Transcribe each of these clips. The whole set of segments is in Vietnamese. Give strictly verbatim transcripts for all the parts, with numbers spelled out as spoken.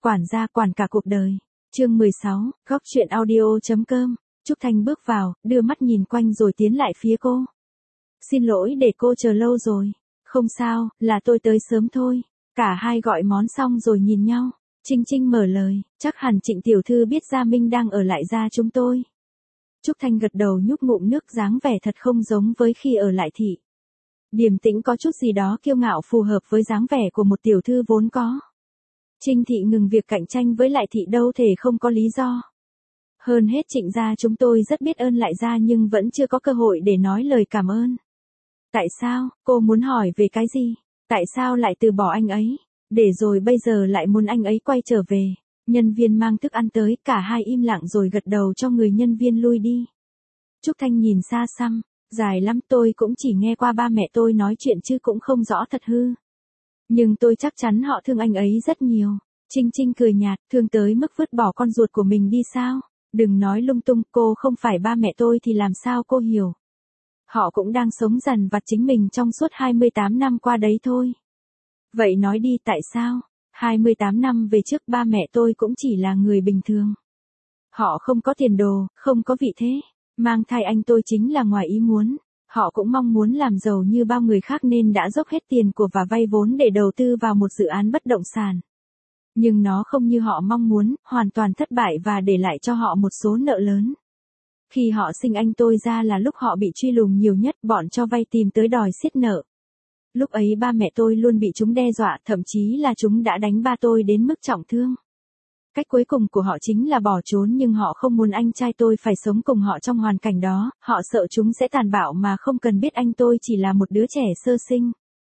quản gia quản cả cuộc đời. Chương mười sáu, góc chuyện audio chấm com. Trúc Thanh bước vào, đưa mắt nhìn quanh rồi tiến lại phía cô. Xin lỗi để cô chờ lâu rồi. Không sao, là tôi tới sớm thôi. Cả hai gọi món xong rồi nhìn nhau. Trinh Trinh mở lời, chắc hẳn Trịnh tiểu thư biết Gia Minh đang ở lại gia chúng tôi. Trúc Thanh gật đầu nhúc ngụm nước, dáng vẻ thật không giống với khi ở lại thị. Điềm tĩnh có chút gì đó kiêu ngạo phù hợp với dáng vẻ của một tiểu thư vốn có. Trinh thị ngừng việc cạnh tranh với lại thị đâu thể không có lý do. Hơn hết Trịnh gia chúng tôi rất biết ơn lại gia nhưng vẫn chưa có cơ hội để nói lời cảm ơn. Tại sao, cô muốn hỏi về cái gì? Tại sao lại từ bỏ anh ấy? Để rồi bây giờ lại muốn anh ấy quay trở về. Nhân viên mang thức ăn tới, cả hai im lặng rồi gật đầu cho người nhân viên lui đi. Trúc Thanh nhìn xa xăm, dài lắm, tôi cũng chỉ nghe qua ba mẹ tôi nói chuyện chứ cũng không rõ thật hư. Nhưng tôi chắc chắn họ thương anh ấy rất nhiều. Trinh Trinh cười nhạt, thương tới mức vứt bỏ con ruột của mình đi sao? Đừng nói lung tung, cô không phải ba mẹ tôi thì làm sao cô hiểu. Họ cũng đang sống dằn vặt chính mình trong suốt hai mươi tám năm qua đấy thôi. Vậy nói đi, tại sao? hai mươi tám năm về trước ba mẹ tôi cũng chỉ là người bình thường. Họ không có tiền đồ, không có vị thế. Mang thai anh tôi chính là ngoài ý muốn. Họ cũng mong muốn làm giàu như bao người khác nên đã dốc hết tiền của và vay vốn để đầu tư vào một dự án bất động sản. Nhưng nó không như họ mong muốn, hoàn toàn thất bại và để lại cho họ một số nợ lớn. Khi họ sinh anh tôi ra là lúc họ bị truy lùng nhiều nhất, bọn cho vay tìm tới đòi xiết nợ. Lúc ấy ba mẹ tôi luôn bị chúng đe dọa, thậm chí là chúng đã đánh ba tôi đến mức trọng thương. Cách cuối cùng của họ chính là bỏ trốn nhưng họ không muốn anh trai tôi phải sống cùng họ trong hoàn cảnh đó, họ sợ chúng sẽ tàn bạo mà không cần biết anh tôi chỉ là một đứa trẻ sơ sinh.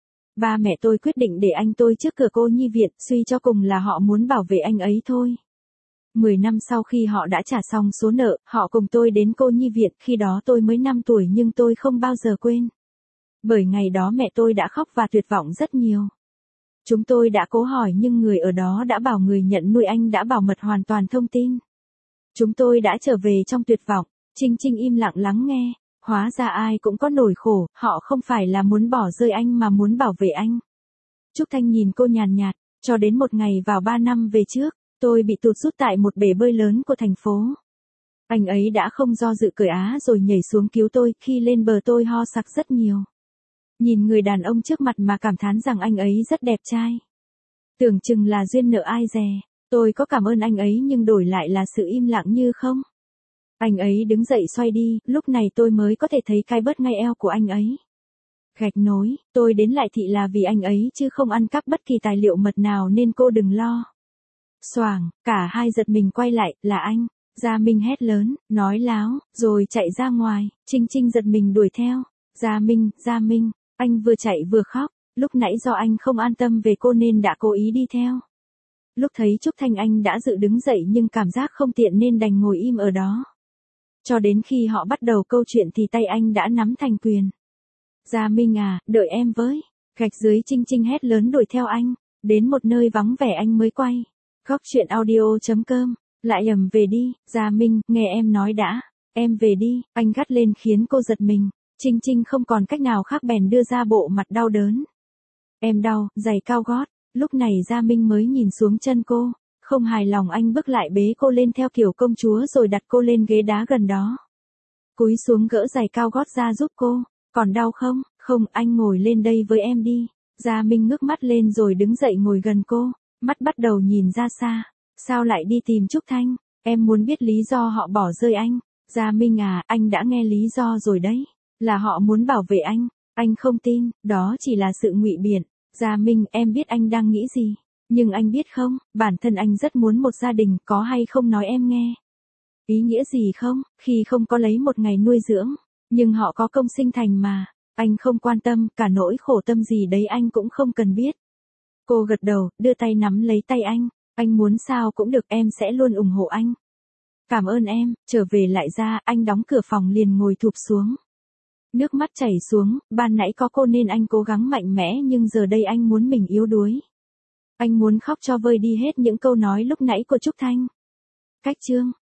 Ba mẹ tôi quyết định để anh tôi trước cửa cô nhi viện, suy cho cùng là họ muốn bảo vệ anh ấy thôi. Mười năm sau khi họ đã trả xong số nợ, họ cùng tôi đến cô nhi viện, khi đó tôi mới năm tuổi nhưng tôi không bao giờ quên. Bởi ngày đó mẹ tôi đã khóc và tuyệt vọng rất nhiều. Chúng tôi đã cố hỏi nhưng người ở đó đã bảo người nhận nuôi anh đã bảo mật hoàn toàn thông tin. Chúng tôi đã trở về trong tuyệt vọng. Trinh Trinh im lặng lắng nghe. Hóa ra ai cũng có nỗi khổ, họ không phải là muốn bỏ rơi anh mà muốn bảo vệ anh. Trúc Thanh nhìn cô nhàn nhạt, cho đến một ngày vào ba năm về trước, tôi bị tụt rút tại một bể bơi lớn của thành phố. Anh ấy đã không do dự cởi á rồi nhảy xuống cứu tôi, khi lên bờ tôi ho sặc rất nhiều. Nhìn người đàn ông trước mặt mà cảm thán rằng anh ấy rất đẹp trai. Tưởng chừng là duyên nợ ai dè, tôi có cảm ơn anh ấy nhưng đổi lại là sự im lặng như không. Anh ấy đứng dậy xoay đi, lúc này tôi mới có thể thấy cái bớt ngay eo của anh ấy. Gạch nối, tôi đến lại thị là vì anh ấy chứ không ăn cắp bất kỳ tài liệu mật nào nên cô đừng lo. Xoàng, cả hai giật mình quay lại, là anh. Gia Minh hét lớn, nói láo, rồi chạy ra ngoài. Trinh Trinh giật mình đuổi theo. Gia Minh, Gia Minh, anh vừa chạy vừa khóc. Lúc nãy do anh không an tâm về cô nên đã cố ý đi theo. Lúc thấy Trúc Thanh anh đã dự đứng dậy nhưng cảm giác không tiện nên đành ngồi im ở đó. Cho đến khi họ bắt đầu câu chuyện thì tay anh đã nắm thành quyền. Gia Minh à, đợi em với. Gạch dưới Trinh Trinh hét lớn đuổi theo anh. Đến một nơi vắng vẻ anh mới quay. Góc chuyện audio chấm com. Lại ầm về đi, Gia Minh, nghe em nói đã. Em về đi, anh gắt lên khiến cô giật mình. Trinh Trinh không còn cách nào khác bèn đưa ra bộ mặt đau đớn. Em đau, giày cao gót. Lúc này Gia Minh mới nhìn xuống chân cô. Không hài lòng anh bước lại bế cô lên theo kiểu công chúa rồi đặt cô lên ghế đá gần đó. Cúi xuống gỡ giày cao gót ra giúp cô. Còn đau không? Không, anh ngồi lên đây với em đi. Gia Minh ngước mắt lên rồi đứng dậy ngồi gần cô. Mắt bắt đầu nhìn ra xa. Sao lại đi tìm Trúc Thanh? Em muốn biết lý do họ bỏ rơi anh. Gia Minh à, anh đã nghe lý do rồi đấy. Là họ muốn bảo vệ anh. Anh không tin, đó chỉ là sự ngụy biện. Gia Minh, em biết anh đang nghĩ gì. Nhưng anh biết không, bản thân anh rất muốn một gia đình, có hay không nói em nghe. Ý nghĩa gì không, khi không có lấy một ngày nuôi dưỡng. Nhưng họ có công sinh thành mà. Anh không quan tâm, cả nỗi khổ tâm gì đấy anh cũng không cần biết. Cô gật đầu, đưa tay nắm lấy tay anh. Anh muốn sao cũng được, em sẽ luôn ủng hộ anh. Cảm ơn em, trở về lại ra, anh đóng cửa phòng liền ngồi thụp xuống. Nước mắt chảy xuống, ban nãy có cô nên anh cố gắng mạnh mẽ nhưng giờ đây anh muốn mình yếu đuối. Anh muốn khóc cho vơi đi hết những câu nói lúc nãy của Trúc Thanh. Cách chương.